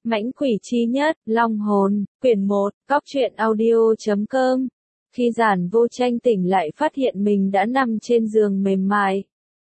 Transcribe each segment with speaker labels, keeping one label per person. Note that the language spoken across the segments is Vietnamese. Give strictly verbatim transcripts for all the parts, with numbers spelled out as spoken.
Speaker 1: Mãnh quỷ chi nhất, Long hồn, quyển một, cóc truyện audio chấm com. Khi Giản Vô Tranh tỉnh lại phát hiện mình đã nằm trên giường mềm mại.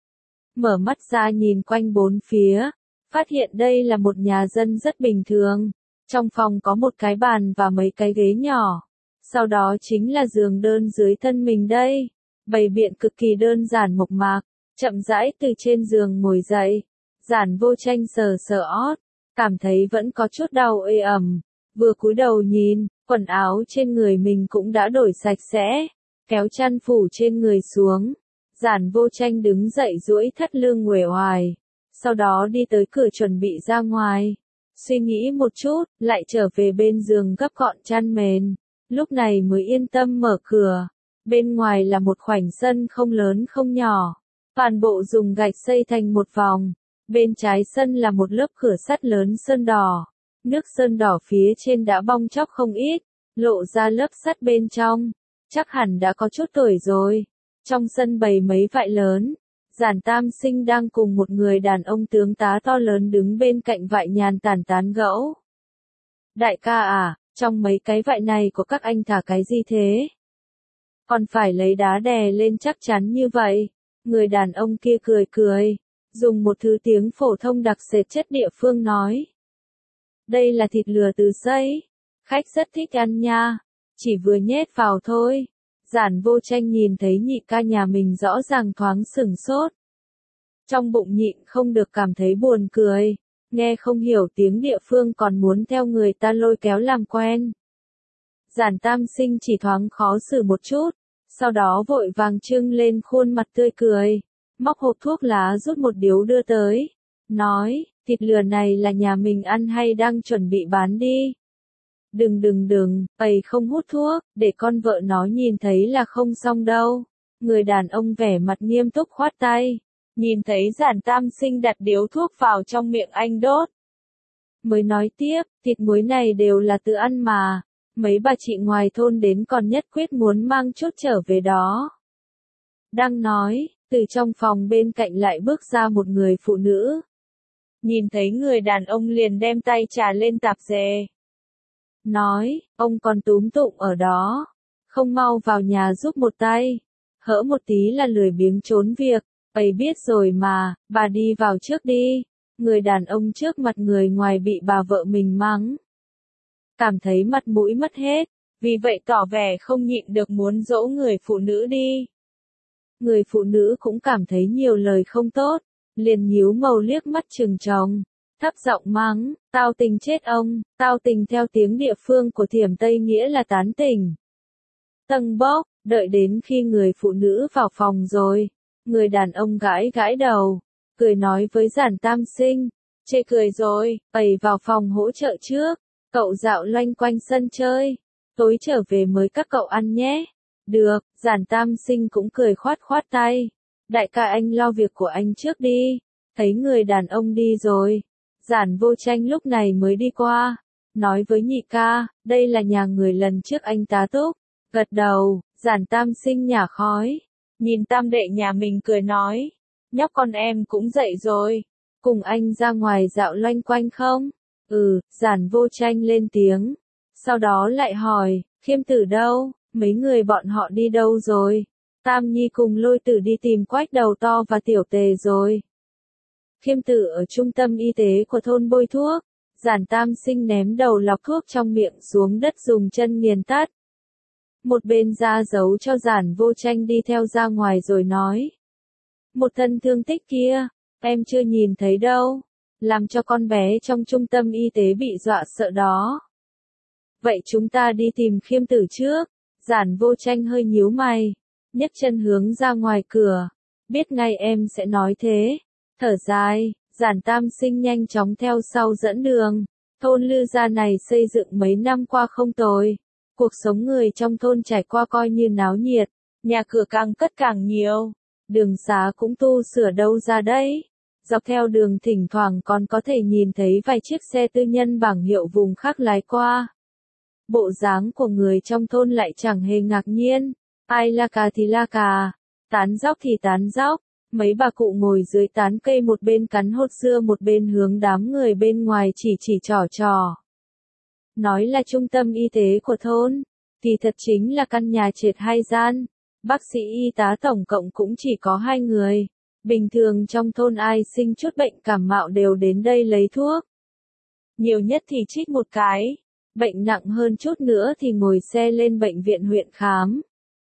Speaker 1: Mở mắt ra nhìn quanh bốn phía, phát hiện đây là một nhà dân rất bình thường. Trong phòng có một cái bàn và mấy cái ghế nhỏ. Sau đó chính là giường đơn dưới thân mình đây. Bày biện cực kỳ đơn giản mộc mạc, chậm rãi từ trên giường ngồi dậy. Giản Vô Tranh sờ sờ ót, cảm thấy vẫn có chút đau ê ẩm. Vừa cúi đầu nhìn, quần áo trên người mình cũng đã đổi sạch sẽ, kéo chăn phủ trên người xuống. Giản Vô Tranh đứng dậy duỗi thắt lưng uể oải, sau đó đi tới cửa chuẩn bị ra ngoài. Suy nghĩ một chút, lại trở về bên giường gấp gọn chăn mền, lúc này mới yên tâm mở cửa. Bên ngoài là một khoảnh sân không lớn không nhỏ, toàn bộ dùng gạch xây thành một vòng. Bên trái sân là một lớp cửa sắt lớn sơn đỏ. Nước sơn đỏ phía trên đã bong tróc không ít, lộ ra lớp sắt bên trong. Chắc hẳn đã có chút tuổi rồi. Trong sân bày mấy vại lớn, Giản Tam Sinh đang cùng một người đàn ông tướng tá to lớn đứng bên cạnh vại nhàn tản tán gẫu. Đại ca à, trong mấy cái vại này của các anh thả cái gì thế? Còn phải lấy đá đè lên chắc chắn như vậy. Người đàn ông kia cười cười, dùng một thứ tiếng phổ thông đặc sệt chất địa phương nói. Đây là thịt lừa từ Sấy, khách rất thích ăn nha, chỉ vừa nhét vào thôi. Giản Vô Tranh nhìn thấy nhị ca nhà mình rõ ràng thoáng sửng sốt. Trong bụng nhịn không được cảm thấy buồn cười, nghe không hiểu tiếng địa phương còn muốn theo người ta lôi kéo làm quen. Giản Tam Sinh chỉ thoáng khó xử một chút, sau đó vội vàng trưng lên khuôn mặt tươi cười, móc hộp thuốc lá rút một điếu đưa tới, nói, thịt lừa này là nhà mình ăn hay đang chuẩn bị bán đi? Đừng đừng đừng, bầy không hút thuốc, để con vợ nó nhìn thấy là không xong đâu. Người đàn ông vẻ mặt nghiêm túc khoát tay, nhìn thấy Giản Tam Sinh đặt điếu thuốc vào trong miệng anh đốt. Mới nói tiếp, thịt muối này đều là tự ăn mà, mấy bà chị ngoài thôn đến còn nhất quyết muốn mang chút trở về đó. Đang nói, từ trong phòng bên cạnh lại bước ra một người phụ nữ. Nhìn thấy người đàn ông liền đem tay trà lên tạp dề. Nói, ông còn túm tụng ở đó, không mau vào nhà giúp một tay, hỡ một tí là lười biếng trốn việc, bầy biết rồi mà, bà đi vào trước đi. Người đàn ông trước mặt người ngoài bị bà vợ mình mắng. Cảm thấy mặt mũi mất hết, vì vậy tỏ vẻ không nhịn được muốn dỗ người phụ nữ đi. Người phụ nữ cũng cảm thấy nhiều lời không tốt, liền nhíu màu liếc mắt trừng tròng, thấp giọng mắng, tao tình chết ông, tao tình theo tiếng địa phương của Thiểm Tây nghĩa là tán tỉnh. Tâng bốc, đợi đến khi người phụ nữ vào phòng rồi, người đàn ông gãi gãi đầu, cười nói với Giản Tam Sinh, chê cười rồi, bày vào phòng hỗ trợ trước, cậu dạo loanh quanh sân chơi, tối trở về mới các cậu ăn nhé. Được, Giản Tam Sinh cũng cười khoát khoát tay. Đại ca anh lo việc của anh trước đi. Thấy người đàn ông đi rồi, Giản Vô Tranh lúc này mới đi qua, nói với nhị ca, đây là nhà người lần trước anh tá túc. Gật đầu, Giản Tam Sinh nhả khói, nhìn tam đệ nhà mình cười nói, nhóc con em cũng dậy rồi, cùng anh ra ngoài dạo loanh quanh không? Ừ, Giản Vô Tranh lên tiếng, sau đó lại hỏi, Khiêm Tử đâu? Mấy người bọn họ đi đâu rồi? Tam Nhi cùng Lôi Tử đi tìm Quách Đầu To và Tiểu Tề rồi. Khiêm Tử ở trung tâm y tế của thôn bôi thuốc. Giản Tam Sinh ném đầu lọc thuốc trong miệng xuống đất dùng chân nghiền tát. Một bên ra dấu cho Giản Vô Tranh đi theo ra ngoài rồi nói. Một thân thương tích kia, em chưa nhìn thấy đâu. Làm cho con bé trong trung tâm y tế bị dọa sợ đó. Vậy chúng ta đi tìm Khiêm Tử trước. Giản Vô Tranh hơi nhíu mày, nhấc chân hướng ra ngoài cửa, biết ngay em sẽ nói thế. Thở dài, Giản Tam Sinh nhanh chóng theo sau dẫn đường. Thôn Lư Gia này xây dựng mấy năm qua không tồi. Cuộc sống người trong thôn trải qua coi như náo nhiệt, nhà cửa càng cất càng nhiều. Đường xá cũng tu sửa đâu ra đấy. Dọc theo đường thỉnh thoảng còn có thể nhìn thấy vài chiếc xe tư nhân bảng hiệu vùng khác lái qua. Bộ dáng của người trong thôn lại chẳng hề ngạc nhiên, ai la cà thì la cà, tán dóc thì tán dóc, Mấy bà cụ ngồi dưới tán cây một bên cắn hột dưa một bên hướng đám người bên ngoài chỉ chỉ trò trò. Nói là trung tâm y tế của thôn, thì thật chính là căn nhà trệt hai gian. Bác sĩ y tá tổng cộng cũng chỉ có hai người. Bình thường trong thôn ai sinh chút bệnh cảm mạo đều đến đây lấy thuốc. Nhiều nhất thì trích một cái. Bệnh nặng hơn chút nữa thì ngồi xe lên bệnh viện huyện khám.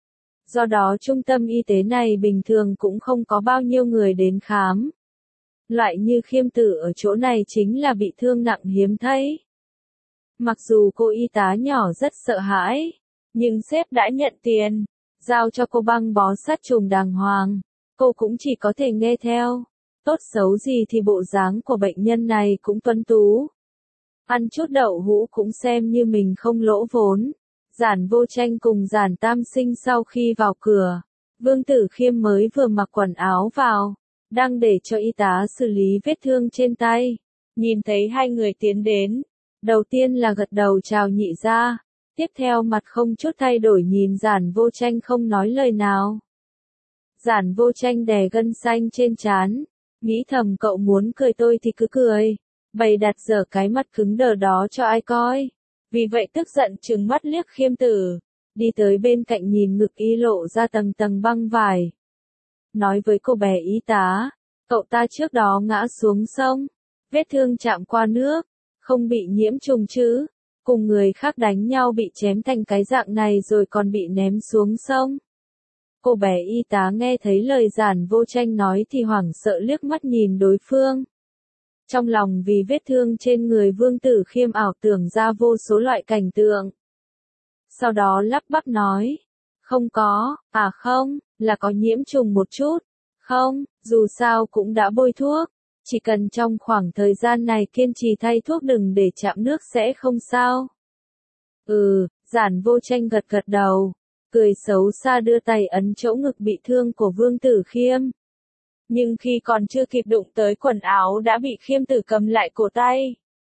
Speaker 1: Do đó trung tâm y tế này bình thường cũng không có bao nhiêu người đến khám. Loại như Khiêm Tử ở chỗ này chính là bị thương nặng hiếm thấy. Mặc dù cô y tá nhỏ rất sợ hãi, nhưng sếp đã nhận tiền, giao cho cô băng bó sát trùng đàng hoàng, cô cũng chỉ có thể nghe theo. Tốt xấu gì thì bộ dáng của bệnh nhân này cũng tuấn tú. Ăn chút đậu hũ cũng xem như mình không lỗ vốn. Giản Vô Tranh cùng Giản Tam Sinh sau khi vào cửa, Vương Tử Khiêm mới vừa mặc quần áo vào, đang để cho y tá xử lý vết thương trên tay. Nhìn thấy hai người tiến đến, đầu tiên là gật đầu chào nhị gia, tiếp theo mặt không chút thay đổi nhìn Giản Vô Tranh không nói lời nào. Giản Vô Tranh đè gân xanh trên trán, nghĩ thầm cậu muốn cười tôi thì cứ cười, bày đặt dở cái mặt cứng đờ đó cho ai coi. Vì vậy tức giận trừng mắt liếc Khiêm Tử, đi tới bên cạnh nhìn ngực y lộ ra tầng tầng băng vải. Nói với cô bé y tá, cậu ta trước đó ngã xuống sông, vết thương chạm qua nước, không bị nhiễm trùng chứ, cùng người khác đánh nhau bị chém thành cái dạng này rồi còn bị ném xuống sông. Cô bé y tá nghe thấy lời Giản Vô Tranh nói thì hoảng sợ liếc mắt nhìn đối phương. Trong lòng vì vết thương trên người Vương Tử Khiêm ảo tưởng ra vô số loại cảnh tượng. Sau đó lắp bắp nói, không có, à không, là có nhiễm trùng một chút, không, dù sao cũng đã bôi thuốc, chỉ cần trong khoảng thời gian này kiên trì thay thuốc đừng để chạm nước sẽ không sao. Ừ, Giản Vô Tranh gật gật đầu, cười xấu xa đưa tay ấn chỗ ngực bị thương của Vương Tử Khiêm. Nhưng khi còn chưa kịp đụng tới quần áo đã bị Khiêm Tử cầm lại cổ tay.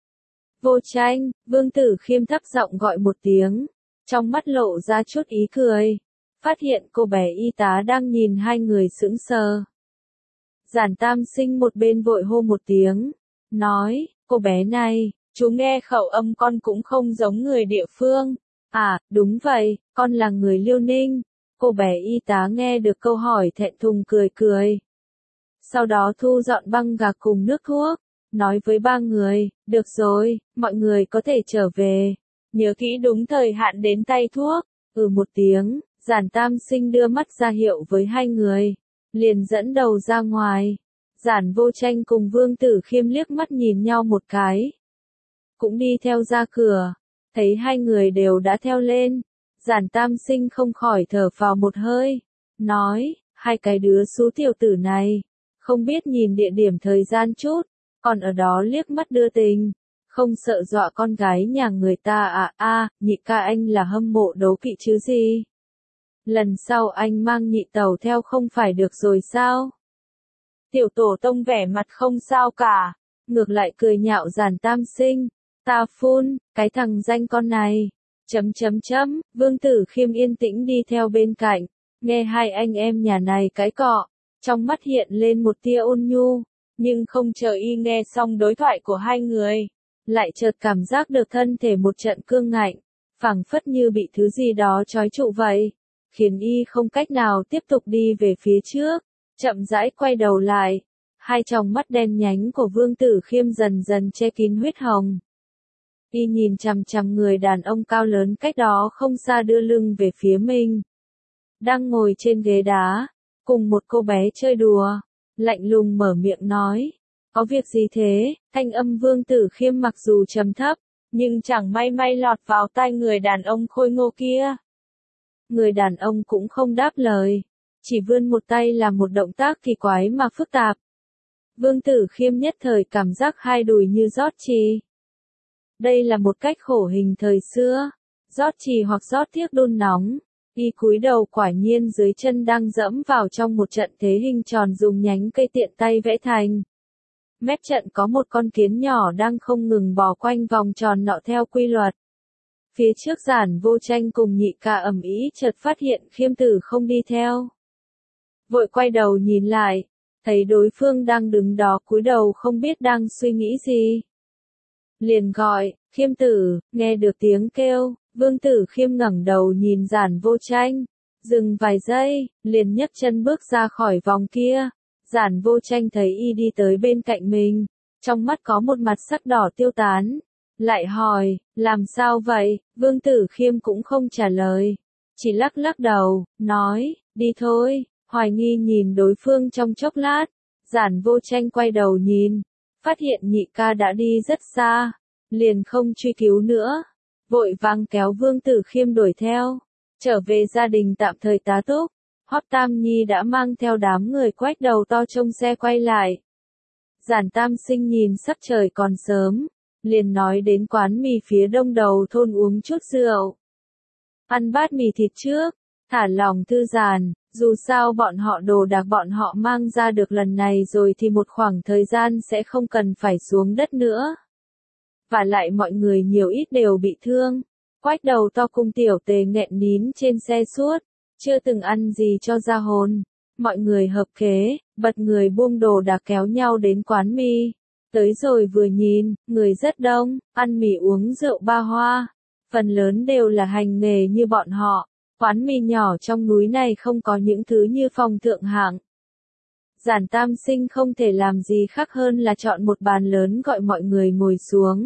Speaker 1: Vô Tranh, Vương Tử Khiêm thấp giọng gọi một tiếng, trong mắt lộ ra chút ý cười, phát hiện cô bé y tá đang nhìn hai người sững sờ. Giản Tam Sinh một bên vội hô một tiếng, nói, cô bé này, chú nghe khẩu âm con cũng không giống người địa phương. À, đúng vậy, con là người Liêu Ninh. Cô bé y tá nghe được câu hỏi thẹn thùng cười cười. Sau đó thu dọn băng gạc cùng nước thuốc, nói với ba người, được rồi, mọi người có thể trở về. Nhớ kỹ đúng thời hạn đến tay thuốc. Ừ một tiếng, Giản Tam Sinh đưa mắt ra hiệu với hai người, liền dẫn đầu ra ngoài. Giản Vô Tranh cùng Vương Tử Khiêm liếc mắt nhìn nhau một cái, cũng đi theo ra cửa. Thấy hai người đều đã theo lên, Giản Tam Sinh không khỏi thở phào một hơi, nói, hai cái đứa xú tiểu tử này, không biết nhìn địa điểm thời gian chút, còn ở đó liếc mắt đưa tình, không sợ dọa con gái nhà người ta à a, nhị ca anh là hâm mộ đố kỵ chứ gì. Lần sau anh mang nhị tẩu theo không phải được rồi sao? Tiểu tổ tông vẻ mặt không sao cả, ngược lại cười nhạo Giản Tam Sinh. Ta phun, cái thằng danh con này. Chấm chấm chấm, Vương Tử Khiêm yên tĩnh đi theo bên cạnh, nghe hai anh em nhà này cãi cọ, trong mắt hiện lên một tia ôn nhu, nhưng không chờ y nghe xong đối thoại của hai người, lại chợt cảm giác được thân thể một trận cương ngạnh, phảng phất như bị thứ gì đó trói trụ vậy, khiến y không cách nào tiếp tục đi về phía trước, chậm rãi quay đầu lại, hai tròng mắt đen nhánh của Vương Tử Khiêm dần dần che kín huyết hồng. Y nhìn chằm chằm người đàn ông cao lớn cách đó không xa đưa lưng về phía mình. Đang ngồi trên ghế đá, cùng một cô bé chơi đùa, lạnh lùng mở miệng nói, có việc gì thế? Thanh âm Vương Tử Khiêm mặc dù trầm thấp, nhưng chẳng may may lọt vào tai người đàn ông khôi ngô kia. Người đàn ông cũng không đáp lời, chỉ vươn một tay làm một động tác kỳ quái mà phức tạp. Vương Tử Khiêm nhất thời cảm giác hai đùi như rót chì. Đây là một cách khổ hình thời xưa, rót chì hoặc rót thiếc đun nóng. Y cúi đầu quả nhiên dưới chân đang dẫm vào trong một trận thế hình tròn dùng nhánh cây tiện tay vẽ thành. Mép trận có một con kiến nhỏ đang không ngừng bò quanh vòng tròn nọ theo quy luật. Phía trước Giản Vô Tranh cùng nhị ca ầm ĩ chợt phát hiện Khiêm Tử không đi theo. Vội quay đầu nhìn lại, thấy đối phương đang đứng đó cúi đầu không biết đang suy nghĩ gì. Liền gọi, Khiêm Tử, nghe được tiếng kêu, Vương Tử Khiêm ngẩng đầu nhìn Giản Vô Tranh, dừng vài giây, liền nhấc chân bước ra khỏi vòng kia. Giản Vô Tranh thấy y đi tới bên cạnh mình, trong mắt có một mặt sắc đỏ tiêu tán, lại hỏi, làm sao vậy? Vương Tử Khiêm cũng không trả lời, chỉ lắc lắc đầu, nói, đi thôi. Hoài nghi nhìn đối phương trong chốc lát, Giản Vô Tranh quay đầu nhìn, phát hiện nhị ca đã đi rất xa, liền không truy cứu nữa, vội vàng kéo Vương Tử Khiêm đuổi theo, trở về gia đình tạm thời tá túc. Hoắc Tam Nhi đã mang theo đám người Quách Đầu To trông xe quay lại. Giản Tam Sinh nhìn sắc trời còn sớm, liền nói đến quán mì phía đông đầu thôn uống chút rượu. Ăn bát mì thịt trước, thả lòng thư giãn, dù sao bọn họ đồ đạc bọn họ mang ra được lần này rồi thì một khoảng thời gian sẽ không cần phải xuống đất nữa. Và lại mọi người nhiều ít đều bị thương. Quách Đầu To cùng Tiểu Tề nghẹn nín trên xe suốt, chưa từng ăn gì cho ra hồn. Mọi người hợp kế, bật người buông đồ đạc kéo nhau đến quán mì. Tới rồi vừa nhìn, người rất đông, ăn mì uống rượu ba hoa. Phần lớn đều là hành nghề như bọn họ. Quán mì nhỏ trong núi này không có những thứ như phòng thượng hạng. Giản Tam Sinh không thể làm gì khác hơn là chọn một bàn lớn gọi mọi người ngồi xuống.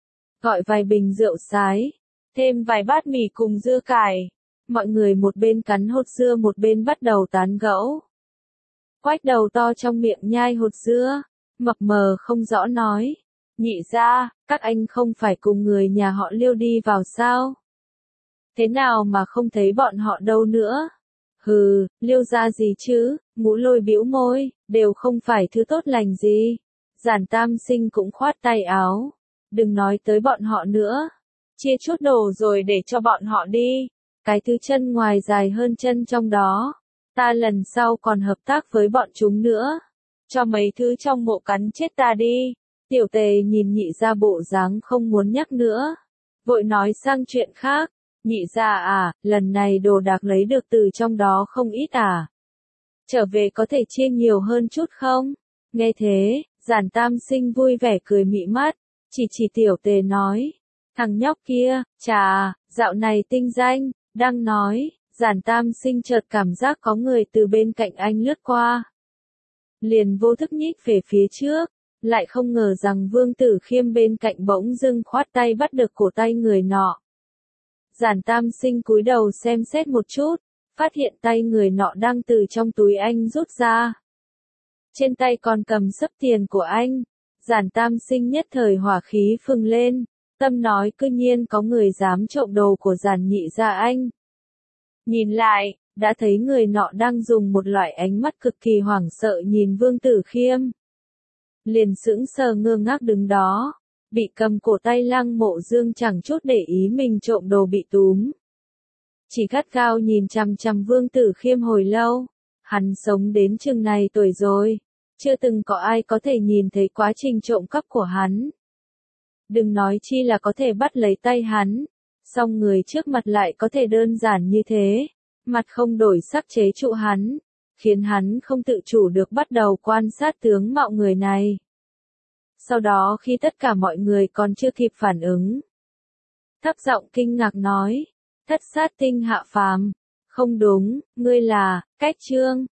Speaker 1: Gọi vài bình rượu sái, thêm vài bát mì cùng dưa cải. Mọi người một bên cắn hột dưa một bên bắt đầu tán gẫu. Quách Đầu To trong miệng nhai hột dưa, mập mờ không rõ nói. Nhị gia, các anh không phải cùng người nhà họ Liêu đi vào sao? Thế nào mà không thấy bọn họ đâu nữa? Hừ, Liêu gia gì chứ? Ngũ Lôi bĩu môi, đều không phải thứ tốt lành gì. Giản Tam Sinh cũng khoát tay áo. Đừng nói tới bọn họ nữa. Chia chút đồ rồi để cho bọn họ đi. Cái thứ chân ngoài dài hơn chân trong đó. Ta lần sau còn hợp tác với bọn chúng nữa. Cho mấy thứ trong mộ cắn chết ta đi. Tiểu Tề nhìn nhị gia bộ dáng không muốn nhắc nữa. Vội nói sang chuyện khác. Nhị gia à, lần này đồ đạc lấy được từ trong đó không ít à? Trở về có thể chia nhiều hơn chút không? Nghe thế, Giản Tam Sinh vui vẻ cười mị mắt, chỉ chỉ Tiểu Tề nói. Thằng nhóc kia, chà, dạo này tinh danh, đang nói, Giản Tam Sinh chợt cảm giác có người từ bên cạnh anh lướt qua. Liền vô thức nhích về phía trước, lại không ngờ rằng Vương Tử Khiêm bên cạnh bỗng dưng khoát tay bắt được cổ tay người nọ. Giản Tam Sinh cúi đầu xem xét một chút, phát hiện tay người nọ đang từ trong túi anh rút ra. Trên tay còn cầm xấp tiền của anh. Giản Tam Sinh nhất thời hỏa khí phừng lên, tâm nói cư nhiên có người dám trộm đồ của Giản nhị gia anh. Nhìn lại, đã thấy người nọ đang dùng một loại ánh mắt cực kỳ hoảng sợ nhìn Vương Tử Khiêm. Liền sững sờ ngơ ngác đứng đó, bị cầm cổ tay Lăng Mộ Dương chẳng chút để ý mình trộm đồ bị túm. Chỉ gắt gao nhìn chằm chằm Vương Tử Khiêm hồi lâu, hắn sống đến chừng này tuổi rồi, chưa từng có ai có thể nhìn thấy quá trình trộm cắp của hắn. Đừng nói chi là có thể bắt lấy tay hắn, song người trước mặt lại có thể đơn giản như thế, mặt không đổi sắc chế trụ hắn, khiến hắn không tự chủ được bắt đầu quan sát tướng mạo người này. Sau đó khi tất cả mọi người còn chưa kịp phản ứng, thấp giọng kinh ngạc nói, Thất Sát Tinh hạ phàm, không đúng, ngươi là, Cách Trương,